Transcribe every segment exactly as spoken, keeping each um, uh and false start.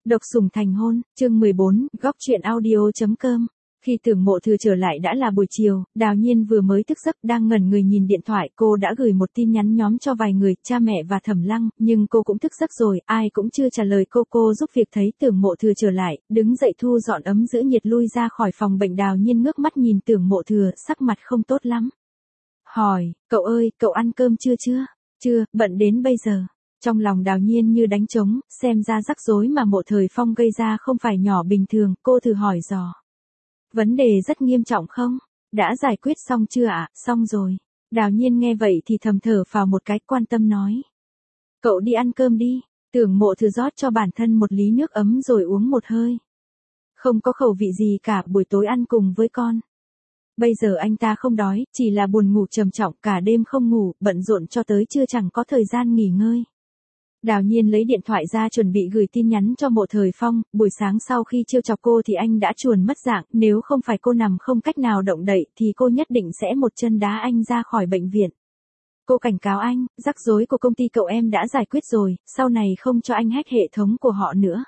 Độc sủng thành hôn, chương mười bốn, góc truyện audio.com. Khi Tưởng Mộ Thừa trở lại đã là buổi chiều, Đào Nhiên vừa mới thức giấc đang ngẩn người nhìn điện thoại, cô đã gửi một tin nhắn nhóm cho vài người, cha mẹ và Thẩm Lăng, nhưng cô cũng thức giấc rồi, ai cũng chưa trả lời cô. Cô giúp việc thấy Tưởng Mộ Thừa trở lại, đứng dậy thu dọn ấm giữ nhiệt lui ra khỏi phòng bệnh. Đào Nhiên ngước mắt nhìn Tưởng Mộ Thừa, sắc mặt không tốt lắm. Hỏi, cậu ơi, cậu ăn cơm chưa chưa? Chưa, bận đến bây giờ. Trong lòng Đào Nhiên như đánh trống, xem ra rắc rối mà Mộ Thời Phong gây ra không phải nhỏ bình thường, cô thử hỏi dò. Vấn đề rất nghiêm trọng không? Đã giải quyết xong chưa ạ? À? Xong rồi. Đào Nhiên nghe vậy thì thầm thở phào một cái, quan tâm nói. Cậu đi ăn cơm đi. Tưởng Mộ Thừa rót cho bản thân một ly nước ấm rồi uống một hơi. Không có khẩu vị gì cả, buổi tối ăn cùng với con. Bây giờ anh ta không đói, chỉ là buồn ngủ trầm trọng, cả đêm không ngủ, bận rộn cho tới trưa chẳng có thời gian nghỉ ngơi. Đào Nhiên lấy điện thoại ra chuẩn bị gửi tin nhắn cho Mộ Thời Phong, buổi sáng sau khi trêu chọc cô thì anh đã chuồn mất dạng, nếu không phải cô nằm không cách nào động đậy thì cô nhất định sẽ một chân đá anh ra khỏi bệnh viện. Cô cảnh cáo anh, rắc rối của công ty cậu em đã giải quyết rồi, sau này không cho anh hack hệ thống của họ nữa.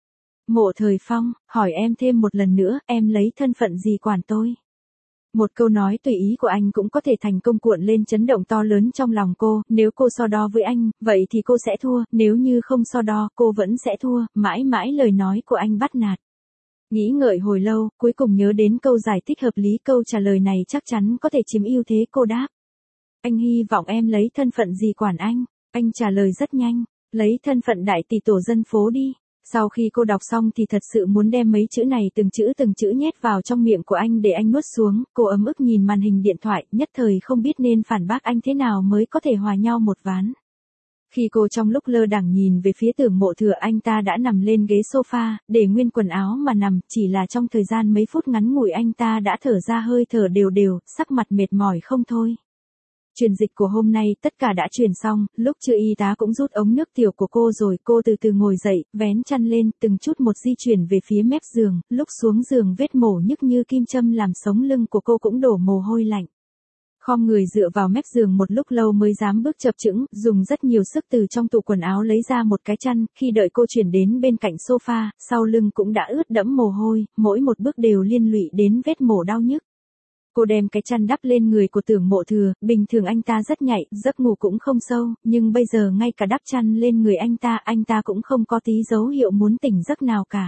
Mộ Thời Phong, hỏi em thêm một lần nữa, em lấy thân phận gì quản tôi? Một câu nói tùy ý của anh cũng có thể thành công cuộn lên chấn động to lớn trong lòng cô, nếu cô so đo với anh, vậy thì cô sẽ thua, nếu như không so đo, cô vẫn sẽ thua, mãi mãi lời nói của anh bắt nạt. Nghĩ ngợi hồi lâu, cuối cùng nhớ đến câu giải thích hợp lý, câu trả lời này chắc chắn có thể chiếm ưu thế, cô đáp. Anh hy vọng em lấy thân phận gì quản anh? Anh trả lời rất nhanh, lấy thân phận đại tỷ tổ dân phố đi. Sau khi cô đọc xong thì thật sự muốn đem mấy chữ này từng chữ từng chữ nhét vào trong miệng của anh để anh nuốt xuống, cô ấm ức nhìn màn hình điện thoại, nhất thời không biết nên phản bác anh thế nào mới có thể hòa nhau một ván. Khi cô trong lúc lơ đãng nhìn về phía Tưởng Mộ Thừa, anh ta đã nằm lên ghế sofa, để nguyên quần áo mà nằm, chỉ là trong thời gian mấy phút ngắn ngủi anh ta đã thở ra hơi thở đều đều, sắc mặt mệt mỏi không thôi. Truyền dịch của hôm nay tất cả đã truyền xong, lúc trưa y tá cũng rút ống nước tiểu của cô rồi, cô từ từ ngồi dậy, vén chăn lên, từng chút một di chuyển về phía mép giường, lúc xuống giường vết mổ nhức như kim châm làm sống lưng của cô cũng đổ mồ hôi lạnh. Khom người dựa vào mép giường một lúc lâu mới dám bước chập chững, dùng rất nhiều sức từ trong tủ quần áo lấy ra một cái chăn, khi đợi cô chuyển đến bên cạnh sofa, sau lưng cũng đã ướt đẫm mồ hôi, mỗi một bước đều liên lụy đến vết mổ đau nhức. Cô đem cái chăn đắp lên người của Tưởng Mộ Thừa, bình thường anh ta rất nhạy, giấc ngủ cũng không sâu, nhưng bây giờ ngay cả đắp chăn lên người anh ta, anh ta cũng không có tí dấu hiệu muốn tỉnh giấc nào cả.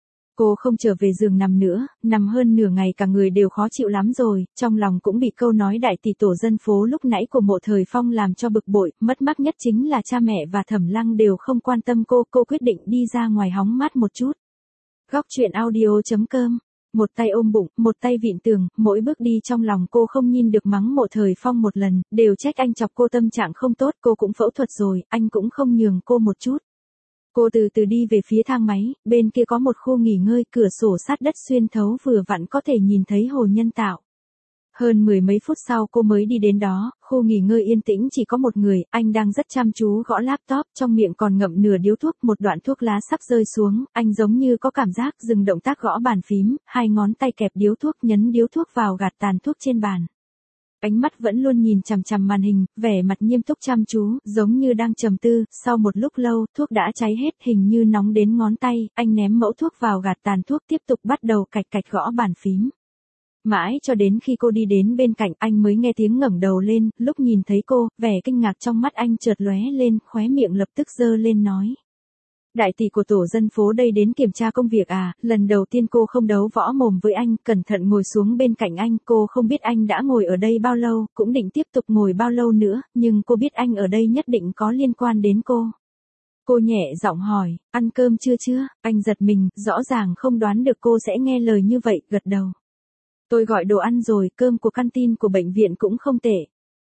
Cô không trở về giường nằm nữa, nằm hơn nửa ngày cả người đều khó chịu lắm rồi, trong lòng cũng bị câu nói đại tỷ tổ dân phố lúc nãy của Mộ Thời Phong làm cho bực bội, mất mát nhất chính là cha mẹ và Thẩm Lăng đều không quan tâm cô, cô quyết định đi ra ngoài hóng mát một chút. Góc truyện audio.com. Một tay ôm bụng, một tay vịn tường, mỗi bước đi trong lòng cô không nhìn được mắng Mộ Thời Phong một lần, đều trách anh chọc cô tâm trạng không tốt, cô cũng phẫu thuật rồi, anh cũng không nhường cô một chút. Cô từ từ đi về phía thang máy, bên kia có một khu nghỉ ngơi, cửa sổ sát đất xuyên thấu vừa vặn có thể nhìn thấy hồ nhân tạo. Hơn mười mấy phút sau cô mới đi đến đó, khu nghỉ ngơi yên tĩnh chỉ có một người, anh đang rất chăm chú gõ laptop, trong miệng còn ngậm nửa điếu thuốc, một đoạn thuốc lá sắp rơi xuống, anh giống như có cảm giác dừng động tác gõ bàn phím, hai ngón tay kẹp điếu thuốc nhấn điếu thuốc vào gạt tàn thuốc trên bàn. Ánh mắt vẫn luôn nhìn chằm chằm màn hình, vẻ mặt nghiêm túc chăm chú, giống như đang trầm tư, sau một lúc lâu, thuốc đã cháy hết, hình như nóng đến ngón tay, anh ném mẫu thuốc vào gạt tàn thuốc tiếp tục bắt đầu cạch cạch gõ bàn phím. Mãi cho đến khi cô đi đến bên cạnh anh mới nghe tiếng ngẩng đầu lên, lúc nhìn thấy cô, vẻ kinh ngạc trong mắt anh chợt lóe lên, khóe miệng lập tức giơ lên nói. Đại tỷ của tổ dân phố đây đến kiểm tra công việc à, lần đầu tiên cô không đấu võ mồm với anh, cẩn thận ngồi xuống bên cạnh anh, cô không biết anh đã ngồi ở đây bao lâu, cũng định tiếp tục ngồi bao lâu nữa, nhưng cô biết anh ở đây nhất định có liên quan đến cô. Cô nhẹ giọng hỏi, ăn cơm chưa chưa, anh giật mình, rõ ràng không đoán được cô sẽ nghe lời như vậy, gật đầu. Tôi gọi đồ ăn rồi, cơm của canteen của bệnh viện cũng không tệ.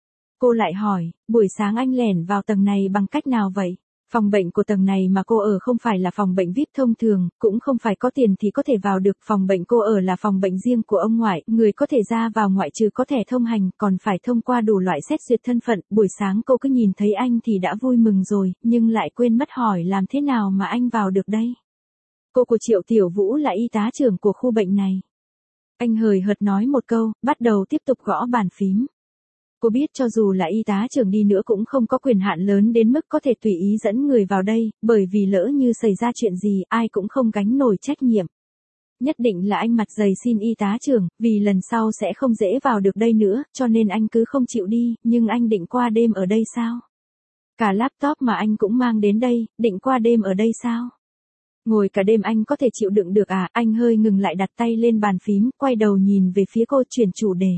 Cô lại hỏi, buổi sáng anh lẻn vào tầng này bằng cách nào vậy? Phòng bệnh của tầng này mà cô ở không phải là phòng bệnh vi ai pi thông thường, cũng không phải có tiền thì có thể vào được, phòng bệnh cô ở là phòng bệnh riêng của ông ngoại, người có thể ra vào ngoại trừ có thẻ thông hành, còn phải thông qua đủ loại xét duyệt thân phận, buổi sáng cô cứ nhìn thấy anh thì đã vui mừng rồi, nhưng lại quên mất hỏi làm thế nào mà anh vào được đây? Cô của Triệu Tiểu Vũ là y tá trưởng của khu bệnh này. Anh hời hợt nói một câu, bắt đầu tiếp tục gõ bàn phím. Cô biết cho dù là y tá trưởng đi nữa cũng không có quyền hạn lớn đến mức có thể tùy ý dẫn người vào đây, bởi vì lỡ như xảy ra chuyện gì ai cũng không gánh nổi trách nhiệm. Nhất định là anh mặt dày xin y tá trưởng, vì lần sau sẽ không dễ vào được đây nữa, cho nên anh cứ không chịu đi, nhưng anh định qua đêm ở đây sao? Cả laptop mà anh cũng mang đến đây, định qua đêm ở đây sao? Ngồi cả đêm anh có thể chịu đựng được à? Anh hơi ngừng lại đặt tay lên bàn phím, quay đầu nhìn về phía cô chuyển chủ đề.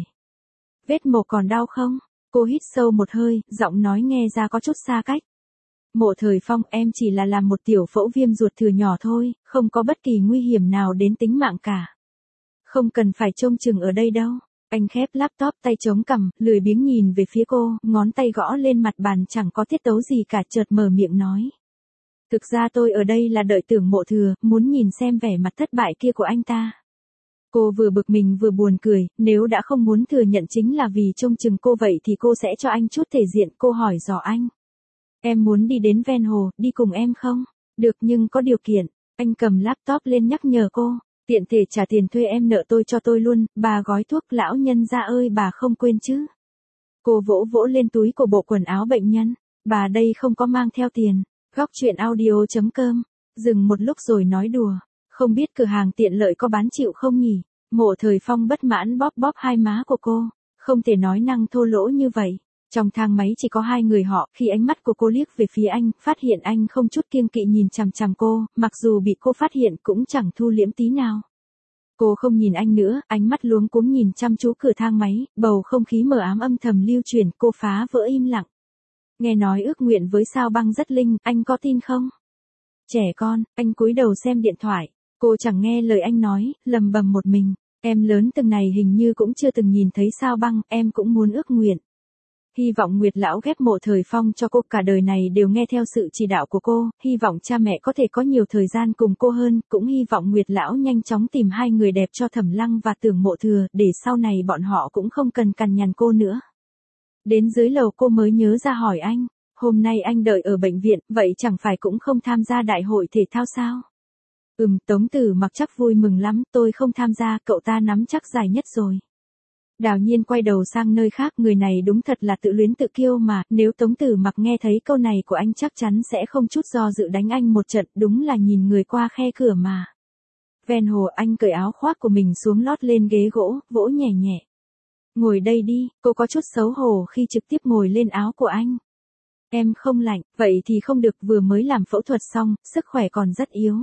Vết mổ còn đau không? Cô hít sâu một hơi, giọng nói nghe ra có chút xa cách. Mộ Thời Phong, em chỉ là làm một tiểu phẫu viêm ruột thừa nhỏ thôi, không có bất kỳ nguy hiểm nào đến tính mạng cả. Không cần phải trông chừng ở đây đâu. Anh khép laptop, tay chống cằm, lười biếng nhìn về phía cô, ngón tay gõ lên mặt bàn chẳng có tiết tấu gì cả, chợt mở miệng nói. Thực ra tôi ở đây là đợi Tưởng Mộ Thừa, muốn nhìn xem vẻ mặt thất bại kia của anh ta. Cô vừa bực mình vừa buồn cười, nếu đã không muốn thừa nhận chính là vì trông chừng cô vậy thì cô sẽ cho anh chút thể diện. Cô hỏi dò anh. Em muốn đi đến ven hồ, đi cùng em không? Được nhưng có điều kiện. Anh cầm laptop lên nhắc nhở cô. Tiện thể trả tiền thuê em nợ tôi cho tôi luôn, bà gói thuốc lão nhân ra ơi bà không quên chứ. Cô vỗ vỗ lên túi của bộ quần áo bệnh nhân. Bà đây không có mang theo tiền. Góc chuyện audio chấm com. Dừng một lúc rồi nói đùa. Không biết cửa hàng tiện lợi có bán chịu không nhỉ? Mộ Thời Phong bất mãn bóp bóp hai má của cô. Không thể nói năng thô lỗ như vậy. Trong thang máy chỉ có hai người họ, khi ánh mắt của cô liếc về phía anh, phát hiện anh không chút kiêng kỵ nhìn chằm chằm cô, mặc dù bị cô phát hiện cũng chẳng thu liễm tí nào. Cô không nhìn anh nữa, ánh mắt luống cuống nhìn chăm chú cửa thang máy, bầu không khí mờ ám âm thầm lưu truyền, cô phá vỡ im lặng. Nghe nói ước nguyện với Sao Băng rất linh, anh có tin không? Trẻ con, anh cúi đầu xem điện thoại, cô chẳng nghe lời anh nói, lầm bầm một mình, em lớn từng này hình như cũng chưa từng nhìn thấy Sao Băng, em cũng muốn ước nguyện. Hy vọng Nguyệt lão ghép Mộ Thời Phong cho cô cả đời này đều nghe theo sự chỉ đạo của cô, hy vọng cha mẹ có thể có nhiều thời gian cùng cô hơn, cũng hy vọng Nguyệt lão nhanh chóng tìm hai người đẹp cho Thẩm Lăng và Tưởng Mộ Thừa, để sau này bọn họ cũng không cần cằn nhằn cô nữa. Đến dưới lầu cô mới nhớ ra hỏi anh, hôm nay anh đợi ở bệnh viện, vậy chẳng phải cũng không tham gia đại hội thể thao sao? Ừm, Tống Tử Mặc chắc vui mừng lắm, tôi không tham gia, cậu ta nắm chắc giải nhất rồi. Đào Nhiên quay đầu sang nơi khác, người này đúng thật là tự luyến tự kiêu mà, nếu Tống Tử Mặc nghe thấy câu này của anh chắc chắn sẽ không chút do dự đánh anh một trận, đúng là nhìn người qua khe cửa mà. Ven hồ anh cởi áo khoác của mình xuống lót lên ghế gỗ, vỗ nhẹ nhẹ. Ngồi đây đi, cô có chút xấu hổ khi trực tiếp ngồi lên áo của anh. Em không lạnh, vậy thì không được, vừa mới làm phẫu thuật xong, sức khỏe còn rất yếu.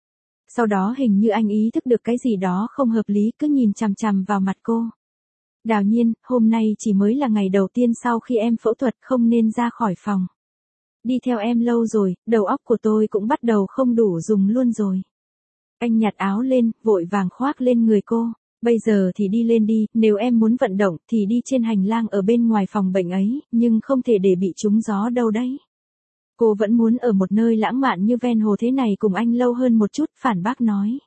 Sau đó hình như anh ý thức được cái gì đó không hợp lý, cứ nhìn chằm chằm vào mặt cô. Đào Nhiên, hôm nay chỉ mới là ngày đầu tiên sau khi em phẫu thuật, không nên ra khỏi phòng. Đi theo em lâu rồi, đầu óc của tôi cũng bắt đầu không đủ dùng luôn rồi. Anh nhặt áo lên, vội vàng khoác lên người cô. Bây giờ thì đi lên đi, nếu em muốn vận động thì đi trên hành lang ở bên ngoài phòng bệnh ấy, nhưng không thể để bị trúng gió đâu đấy. Cô vẫn muốn ở một nơi lãng mạn như ven hồ thế này cùng anh lâu hơn một chút, phản bác nói.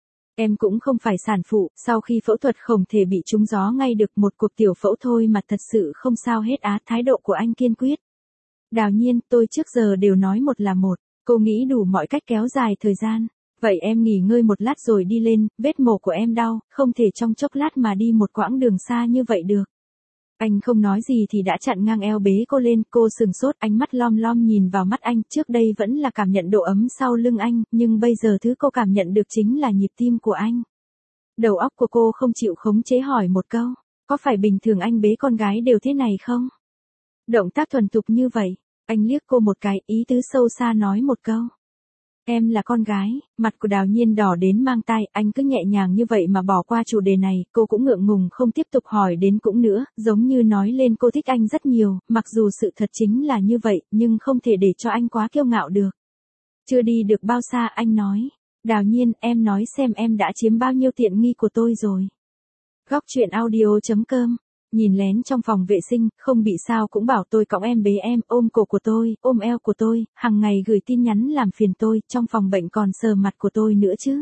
Em cũng không phải sản phụ, sau khi phẫu thuật không thể bị trúng gió ngay được, một cuộc tiểu phẫu thôi mà, thật sự không sao hết á, thái độ của anh kiên quyết. Đào Nhiên, tôi trước giờ đều nói một là một, cô nghĩ đủ mọi cách kéo dài thời gian. Vậy em nghỉ ngơi một lát rồi đi lên, vết mổ của em đau, không thể trong chốc lát mà đi một quãng đường xa như vậy được. Anh không nói gì thì đã chặn ngang eo bế cô lên, cô sừng sốt, ánh mắt lom lom nhìn vào mắt anh, trước đây vẫn là cảm nhận độ ấm sau lưng anh, nhưng bây giờ thứ cô cảm nhận được chính là nhịp tim của anh. Đầu óc của cô không chịu khống chế hỏi một câu, có phải bình thường anh bế con gái đều thế này không? Động tác thuần thục như vậy, anh liếc cô một cái, ý tứ sâu xa nói một câu. Em là con gái, mặt của Đào Nhiên đỏ đến mang tai, anh cứ nhẹ nhàng như vậy mà bỏ qua chủ đề này, cô cũng ngượng ngùng không tiếp tục hỏi đến cũng nữa, giống như nói lên cô thích anh rất nhiều, mặc dù sự thật chính là như vậy, nhưng không thể để cho anh quá kiêu ngạo được. Chưa đi được bao xa anh nói, Đào Nhiên, em nói xem em đã chiếm bao nhiêu tiện nghi của tôi rồi. Góc chuyện audio chấm com. Nhìn lén trong phòng vệ sinh, không bị sao cũng bảo tôi cõng em bế em, ôm cổ của tôi, ôm eo của tôi, hàng ngày gửi tin nhắn làm phiền tôi, trong phòng bệnh còn sờ mặt của tôi nữa chứ.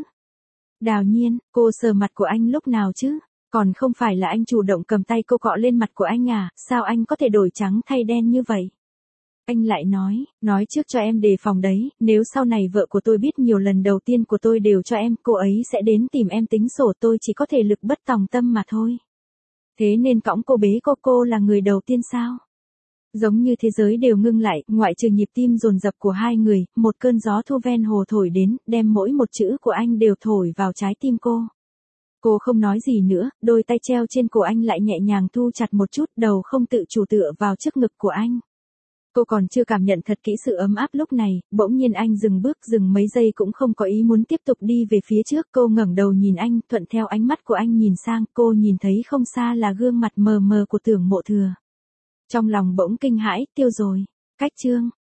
Đào Nhiên, cô sờ mặt của anh lúc nào chứ? Còn không phải là anh chủ động cầm tay cô cọ lên mặt của anh à, sao anh có thể đổi trắng thay đen như vậy? Anh lại nói, nói trước cho em đề phòng đấy, nếu sau này vợ của tôi biết nhiều lần đầu tiên của tôi đều cho em, cô ấy sẽ đến tìm em tính sổ, tôi chỉ có thể lực bất tòng tâm mà thôi. Thế nên cõng cô bế cô cô là người đầu tiên sao? Giống như thế giới đều ngưng lại, ngoại trừ nhịp tim dồn dập của hai người, một cơn gió thu ven hồ thổi đến, đem mỗi một chữ của anh đều thổi vào trái tim cô. Cô không nói gì nữa, đôi tay treo trên cổ anh lại nhẹ nhàng thu chặt một chút, đầu không tự chủ tựa vào trước ngực của anh. Cô còn chưa cảm nhận thật kỹ sự ấm áp lúc này, bỗng nhiên anh dừng bước, dừng mấy giây cũng không có ý muốn tiếp tục đi về phía trước. Cô ngẩng đầu nhìn anh, thuận theo ánh mắt của anh nhìn sang, cô nhìn thấy không xa là gương mặt mờ mờ của Tưởng Mộ Thừa. Trong lòng bỗng kinh hãi, tiêu rồi. Cách chương